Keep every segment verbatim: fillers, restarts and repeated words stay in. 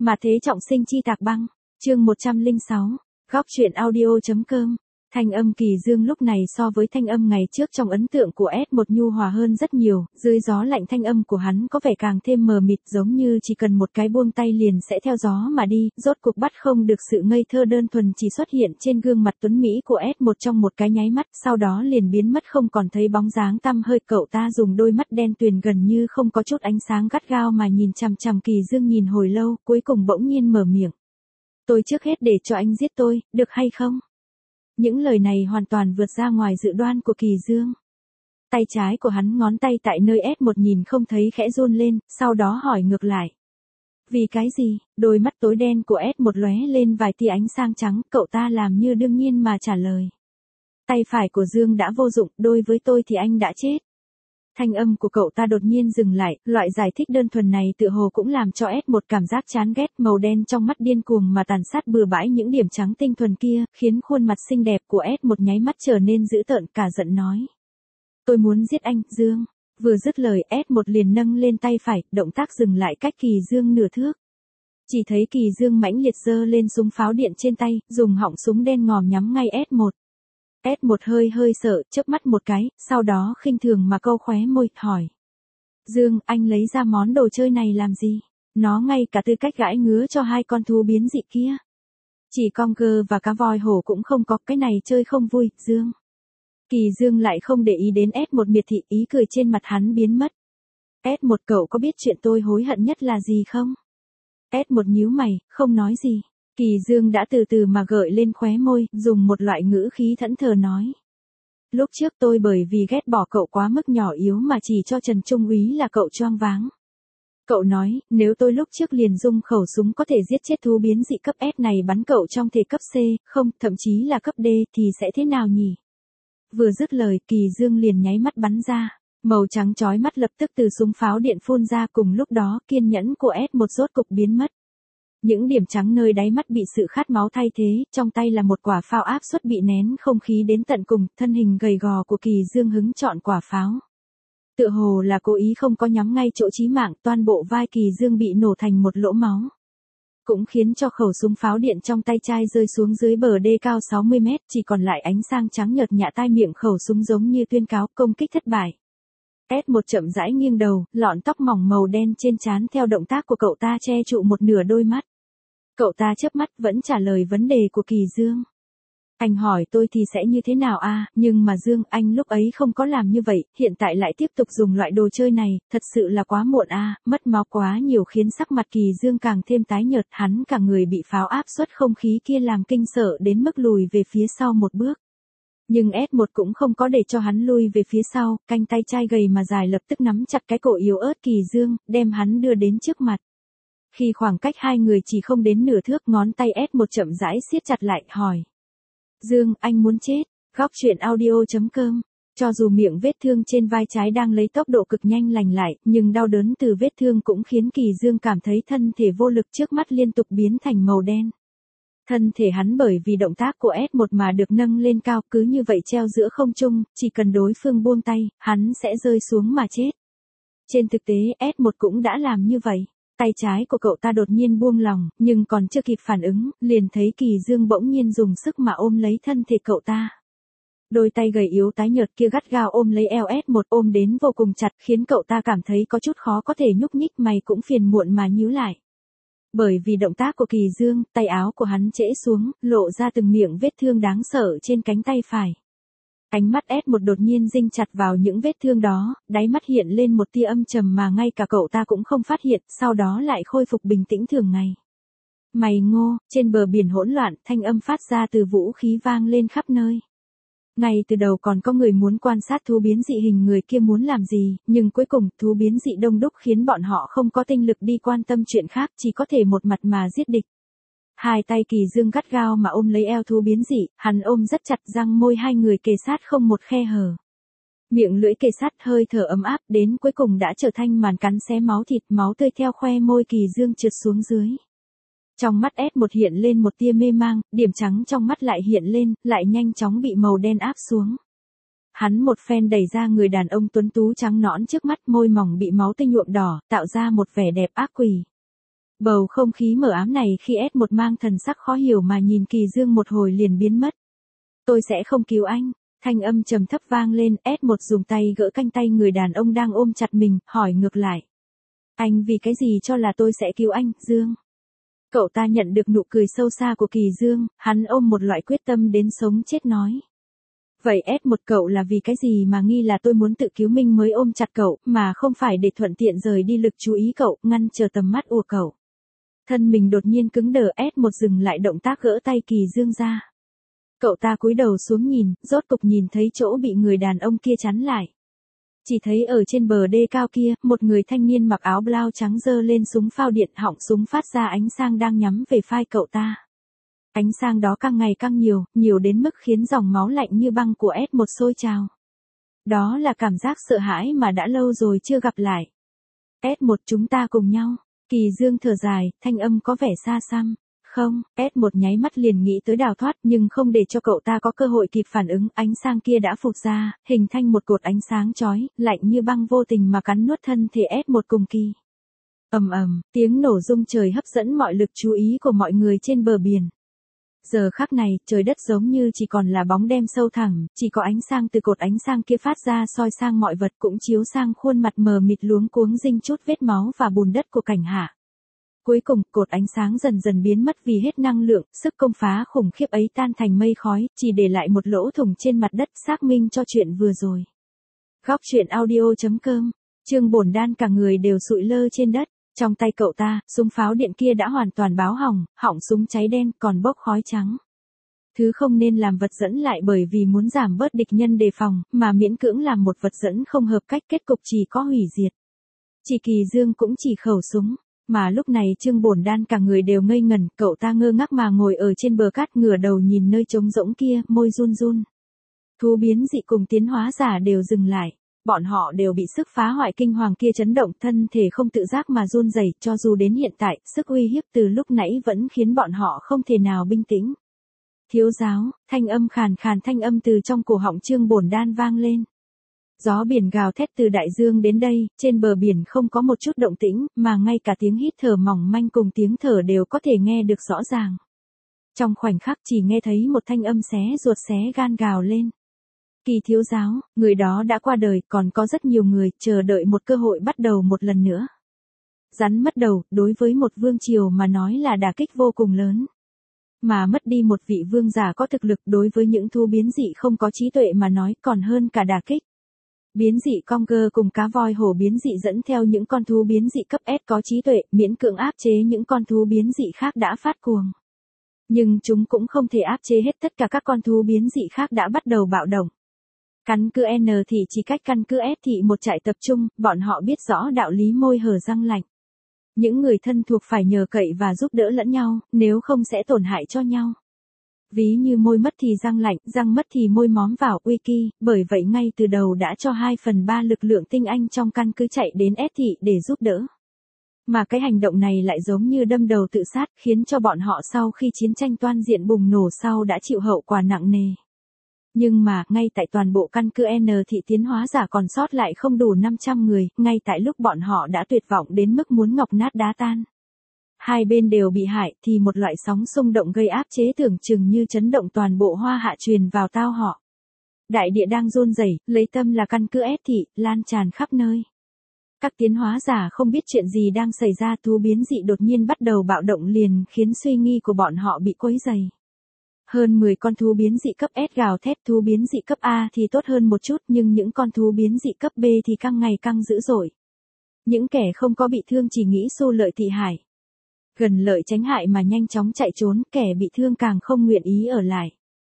Mà thế trọng sinh chi tạc băng, chương một trăm lẻ sáu, góc truyện audio.com. Thanh âm Kỳ Dương lúc này so với thanh âm ngày trước trong ấn tượng của ét một nhu hòa hơn rất nhiều, dưới gió lạnh thanh âm của hắn có vẻ càng thêm mờ mịt, giống như chỉ cần một cái buông tay liền sẽ theo gió mà đi, rốt cuộc bắt không được sự ngây thơ đơn thuần chỉ xuất hiện trên gương mặt tuấn Mỹ của ét một trong một cái nháy mắt, sau đó liền biến mất không còn thấy bóng dáng tăm hơi. Cậu ta dùng đôi mắt đen tuyền gần như không có chút ánh sáng gắt gao mà nhìn chằm chằm Kỳ Dương nhìn hồi lâu, cuối cùng bỗng nhiên mở miệng. Tôi trước hết để cho anh giết tôi, được hay không? Những lời này hoàn toàn vượt ra ngoài dự đoán của Kỳ Dương. Tay trái của hắn ngón tay tại nơi ét một nhìn không thấy khẽ run lên, sau đó hỏi ngược lại. Vì cái gì? Đôi mắt tối đen của ét một lóe lên vài tia ánh sáng trắng, cậu ta làm như đương nhiên mà trả lời. Tay phải của Dương đã vô dụng, đối với tôi thì anh đã chết. Thanh âm của cậu ta đột nhiên dừng lại, loại giải thích đơn thuần này tựa hồ cũng làm cho ét một cảm giác chán ghét, màu đen trong mắt điên cuồng mà tàn sát bừa bãi những điểm trắng tinh thuần kia, khiến khuôn mặt xinh đẹp của ét một nháy mắt trở nên dữ tợn, cả giận nói. Tôi muốn giết anh, Dương. Vừa dứt lời ét một liền nâng lên tay phải, động tác dừng lại cách Kỳ Dương nửa thước. Chỉ thấy Kỳ Dương mãnh liệt giơ lên súng pháo điện trên tay, dùng họng súng đen ngòm nhắm ngay ét một. ét một hơi hơi sợ, chớp mắt một cái, sau đó khinh thường mà câu khóe môi, hỏi. Dương, anh lấy ra món đồ chơi này làm gì? Nó ngay cả tư cách gãi ngứa cho hai con thú biến dị kia. Chỉ con gơ và cá voi hổ cũng không có, cái này chơi không vui, Dương. Kỳ Dương lại không để ý đến ét một miệt thị, ý cười trên mặt hắn biến mất. ét một cậu có biết chuyện tôi hối hận nhất là gì không? ét một nhíu mày, không nói gì. Kỳ Dương đã từ từ mà gợi lên khóe môi, dùng một loại ngữ khí thẫn thờ nói. Lúc trước tôi bởi vì ghét bỏ cậu quá mức nhỏ yếu mà chỉ cho Trần Trung úy là cậu choáng váng. Cậu nói, nếu tôi lúc trước liền dùng khẩu súng có thể giết chết thú biến dị cấp S này bắn cậu trong thể cấp C, không, thậm chí là cấp D thì sẽ thế nào nhỉ? Vừa dứt lời, Kỳ Dương liền nháy mắt bắn ra. Màu trắng chói mắt lập tức từ súng pháo điện phun ra, cùng lúc đó kiên nhẫn của ét một rốt cục biến mất. Những điểm trắng nơi đáy mắt bị sự khát máu thay thế, trong tay là một quả pháo áp suất bị nén không khí đến tận cùng, thân hình gầy gò của Kỳ Dương hứng chọn quả pháo. Tựa hồ là cố ý không có nhắm ngay chỗ chí mạng, toàn bộ vai Kỳ Dương bị nổ thành một lỗ máu. Cũng khiến cho khẩu súng pháo điện trong tay trai rơi xuống dưới bờ đê cao sáu mươi mét, chỉ còn lại ánh sáng trắng nhợt nhạ, tai miệng khẩu súng giống như tuyên cáo công kích thất bại. ét một chậm rãi nghiêng đầu, lọn tóc mỏng màu đen trên trán theo động tác của cậu ta che trụ một nửa đôi mắt. Cậu ta chớp mắt vẫn trả lời vấn đề của Kỳ Dương. Anh hỏi tôi thì sẽ như thế nào à, nhưng mà Dương, anh lúc ấy không có làm như vậy, hiện tại lại tiếp tục dùng loại đồ chơi này, thật sự là quá muộn à, mất máu quá nhiều khiến sắc mặt Kỳ Dương càng thêm tái nhợt, hắn cả người bị pháo áp suất không khí kia làm kinh sợ đến mức lùi về phía sau một bước. Nhưng ét một cũng không có để cho hắn lui về phía sau, cánh tay trai gầy mà dài lập tức nắm chặt cái cổ yếu ớt Kỳ Dương, đem hắn đưa đến trước mặt. Khi khoảng cách hai người chỉ không đến nửa thước, ngón tay ét một chậm rãi siết chặt lại, hỏi. Dương, anh muốn chết, góc truyện audio.com. Cho dù miệng vết thương trên vai trái đang lấy tốc độ cực nhanh lành lại, nhưng đau đớn từ vết thương cũng khiến Kỳ Dương cảm thấy thân thể vô lực, trước mắt liên tục biến thành màu đen. Thân thể hắn bởi vì động tác của ét một mà được nâng lên cao, cứ như vậy treo giữa không trung, chỉ cần đối phương buông tay, hắn sẽ rơi xuống mà chết. Trên thực tế ét một cũng đã làm như vậy. Tay trái của cậu ta đột nhiên buông lỏng, nhưng còn chưa kịp phản ứng, liền thấy Kỳ Dương bỗng nhiên dùng sức mà ôm lấy thân thể cậu ta. Đôi tay gầy yếu tái nhợt kia gắt gao ôm lấy eo ét một, ôm đến vô cùng chặt, khiến cậu ta cảm thấy có chút khó có thể nhúc nhích, mày cũng phiền muộn mà nhíu lại. Bởi vì động tác của Kỳ Dương, tay áo của hắn trễ xuống, lộ ra từng miệng vết thương đáng sợ trên cánh tay phải. Ánh mắt ét một đột nhiên dinh chặt vào những vết thương đó, đáy mắt hiện lên một tia âm trầm mà ngay cả cậu ta cũng không phát hiện, sau đó lại khôi phục bình tĩnh thường ngày. Mày ngô, trên bờ biển hỗn loạn, thanh âm phát ra từ vũ khí vang lên khắp nơi. Ngay từ đầu còn có người muốn quan sát thú biến dị hình người kia muốn làm gì, nhưng cuối cùng thú biến dị đông đúc khiến bọn họ không có tinh lực đi quan tâm chuyện khác, chỉ có thể một mặt mà giết địch. Hai tay Kỳ Dương gắt gao mà ôm lấy eo thú biến dị, hắn ôm rất chặt, răng môi hai người kề sát không một khe hở. Miệng lưỡi kề sát, hơi thở ấm áp, đến cuối cùng đã trở thành màn cắn xé máu thịt, máu tươi theo khoe môi Kỳ Dương trượt xuống dưới. Trong mắt ét một hiện lên một tia mê mang, điểm trắng trong mắt lại hiện lên, lại nhanh chóng bị màu đen áp xuống. Hắn một phen đẩy ra người đàn ông tuấn tú trắng nõn trước mắt, môi mỏng bị máu tươi nhuộm đỏ, tạo ra một vẻ đẹp ác quỷ. Bầu không khí mờ ám này khi S một mang thần sắc khó hiểu mà nhìn Kỳ Dương một hồi liền biến mất. Tôi sẽ không cứu anh. Thanh âm trầm thấp vang lên, S một dùng tay gỡ canh tay người đàn ông đang ôm chặt mình, hỏi ngược lại. Anh vì cái gì cho là tôi sẽ cứu anh, Dương? Cậu ta nhận được nụ cười sâu xa của Kỳ Dương, hắn ôm một loại quyết tâm đến sống chết nói. Vậy S một cậu là vì cái gì mà nghi là tôi muốn tự cứu mình mới ôm chặt cậu, mà không phải để thuận tiện rời đi lực chú ý cậu, ngăn chờ tầm mắt của cậu. Thân mình đột nhiên cứng đờ, S một dừng lại động tác gỡ tay Kỳ Dương ra. Cậu ta cúi đầu xuống nhìn, rốt cục nhìn thấy chỗ bị người đàn ông kia chắn lại. Chỉ thấy ở trên bờ đê cao kia, một người thanh niên mặc áo blau trắng giơ lên súng phao điện, họng súng phát ra ánh sáng đang nhắm về vai cậu ta. Ánh sáng đó càng ngày càng nhiều, nhiều đến mức khiến dòng máu lạnh như băng của S một sôi trào. Đó là cảm giác sợ hãi mà đã lâu rồi chưa gặp lại. S một chúng ta cùng nhau. Kỳ Dương thở dài, thanh âm có vẻ xa xăm. Không, S một nháy mắt liền nghĩ tới đào thoát nhưng không để cho cậu ta có cơ hội kịp phản ứng, ánh sáng kia đã phụt ra, hình thành một cột ánh sáng chói, lạnh như băng vô tình mà cắn nuốt thân thể S một cùng Kỳ. Ầm ầm, tiếng nổ rung trời hấp dẫn mọi lực chú ý của mọi người trên bờ biển. Giờ khắc này, trời đất giống như chỉ còn là bóng đêm sâu thẳm, chỉ có ánh sáng từ cột ánh sáng kia phát ra soi sang mọi vật cũng chiếu sang khuôn mặt mờ mịt luống cuống dinh chút vết máu và bùn đất của cảnh hạ. Cuối cùng, cột ánh sáng dần dần biến mất vì hết năng lượng, sức công phá khủng khiếp ấy tan thành mây khói, chỉ để lại một lỗ thủng trên mặt đất xác minh cho chuyện vừa rồi. Góc truyện audio chấm com, Trương Bổn Đan cả người đều sụi lơ trên đất. Trong tay cậu ta, súng pháo điện kia đã hoàn toàn báo hỏng, họng súng cháy đen còn bốc khói trắng. Thứ không nên làm vật dẫn lại bởi vì muốn giảm bớt địch nhân đề phòng, mà miễn cưỡng làm một vật dẫn không hợp cách, kết cục chỉ có hủy diệt. Chỉ Kỳ Dương cũng chỉ khẩu súng, mà lúc này Trương Bổn Đan cả người đều ngây ngẩn, cậu ta ngơ ngác mà ngồi ở trên bờ cát ngửa đầu nhìn nơi trống rỗng kia, môi run run. Thú biến dị cùng tiến hóa giả đều dừng lại. Bọn họ đều bị sức phá hoại kinh hoàng kia chấn động, thân thể không tự giác mà run rẩy, cho dù đến hiện tại, sức uy hiếp từ lúc nãy vẫn khiến bọn họ không thể nào bình tĩnh. Thiếu giáo, thanh âm khàn khàn thanh âm từ trong cổ họng Trương Bổn Đan vang lên. Gió biển gào thét từ đại dương đến đây, trên bờ biển không có một chút động tĩnh, mà ngay cả tiếng hít thở mỏng manh cùng tiếng thở đều có thể nghe được rõ ràng. Trong khoảnh khắc chỉ nghe thấy một thanh âm xé ruột xé gan gào lên. Kỳ thiếu giáo, người đó đã qua đời, còn có rất nhiều người chờ đợi một cơ hội bắt đầu một lần nữa. Rắn mất đầu, đối với một vương triều mà nói là đả kích vô cùng lớn. Mà mất đi một vị vương giả có thực lực đối với những thú biến dị không có trí tuệ mà nói còn hơn cả đả kích. Biến dị Conger cùng cá voi hổ biến dị dẫn theo những con thú biến dị cấp S có trí tuệ, miễn cưỡng áp chế những con thú biến dị khác đã phát cuồng. Nhưng chúng cũng không thể áp chế hết tất cả các con thú biến dị khác đã bắt đầu bạo động. Căn cứ N thì chỉ cách căn cứ S thì một trại tập trung, bọn họ biết rõ đạo lý môi hở răng lạnh. Những người thân thuộc phải nhờ cậy và giúp đỡ lẫn nhau, nếu không sẽ tổn hại cho nhau. Ví như môi mất thì răng lạnh, răng mất thì môi móm vào, wiki, bởi vậy ngay từ đầu đã cho hai phần ba lực lượng tinh anh trong căn cứ chạy đến S thị để giúp đỡ. Mà cái hành động này lại giống như đâm đầu tự sát, khiến cho bọn họ sau khi chiến tranh toan diện bùng nổ sau đã chịu hậu quả nặng nề. Nhưng mà, ngay tại toàn bộ căn cứ N thị tiến hóa giả còn sót lại không đủ năm trăm người, ngay tại lúc bọn họ đã tuyệt vọng đến mức muốn ngọc nát đá tan. Hai bên đều bị hại thì một loại sóng xung động gây áp chế tưởng chừng như chấn động toàn bộ hoa hạ truyền vào tao họ. Đại địa đang run rẩy, lấy tâm là căn cứ S thị, lan tràn khắp nơi. Các tiến hóa giả không biết chuyện gì đang xảy ra, thú biến dị đột nhiên bắt đầu bạo động liền khiến suy nghi của bọn họ bị quấy dày. Hơn mười con thú biến dị cấp S gào thét, thú biến dị cấp A thì tốt hơn một chút nhưng những con thú biến dị cấp B thì càng ngày càng dữ dội. Những kẻ không có bị thương chỉ nghĩ xu lợi thị hại. Gần lợi tránh hại mà nhanh chóng chạy trốn, kẻ bị thương càng không nguyện ý ở lại.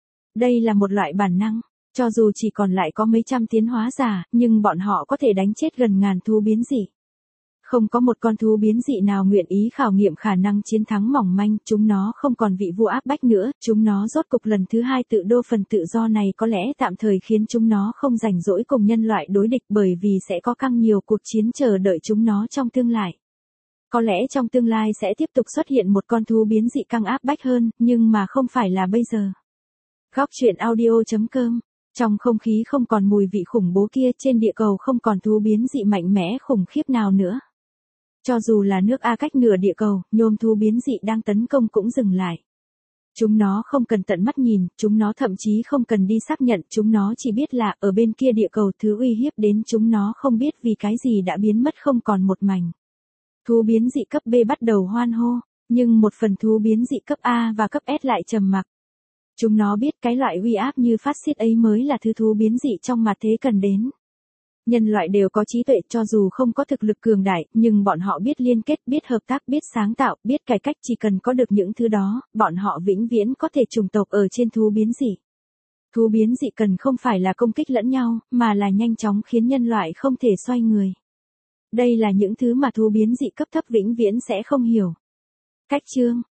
Đây là một loại bản năng, cho dù chỉ còn lại có mấy trăm tiến hóa giả, nhưng bọn họ có thể đánh chết gần ngàn thú biến dị. Không có một con thú biến dị nào nguyện ý khảo nghiệm khả năng chiến thắng mỏng manh, chúng nó không còn vị vua áp bách nữa, chúng nó rốt cục lần thứ hai tự đô phần tự do này có lẽ tạm thời khiến chúng nó không rảnh rỗi cùng nhân loại đối địch bởi vì sẽ có càng nhiều cuộc chiến chờ đợi chúng nó trong tương lai. Có lẽ trong tương lai sẽ tiếp tục xuất hiện một con thú biến dị càng áp bách hơn, nhưng mà không phải là bây giờ. Góc truyện audio chấm com, trong không khí không còn mùi vị khủng bố kia, trên địa cầu không còn thú biến dị mạnh mẽ khủng khiếp nào nữa. Cho dù là nước A cách nửa địa cầu, nhôm thú biến dị đang tấn công cũng dừng lại. Chúng nó không cần tận mắt nhìn, chúng nó thậm chí không cần đi xác nhận, chúng nó chỉ biết là ở bên kia địa cầu thứ uy hiếp đến chúng nó không biết vì cái gì đã biến mất không còn một mảnh. Thú biến dị cấp B bắt đầu hoan hô, nhưng một phần thú biến dị cấp A và cấp S lại trầm mặc. Chúng nó biết cái loại uy áp như phát xiết ấy mới là thứ thú biến dị trong mặt thế cần đến. Nhân loại đều có trí tuệ cho dù không có thực lực cường đại, nhưng bọn họ biết liên kết, biết hợp tác, biết sáng tạo, biết cải cách, chỉ cần có được những thứ đó, bọn họ vĩnh viễn có thể chủng tộc ở trên thú biến dị. Thú biến dị cần không phải là công kích lẫn nhau, mà là nhanh chóng khiến nhân loại không thể xoay người. Đây là những thứ mà thú biến dị cấp thấp vĩnh viễn sẽ không hiểu. Cách chương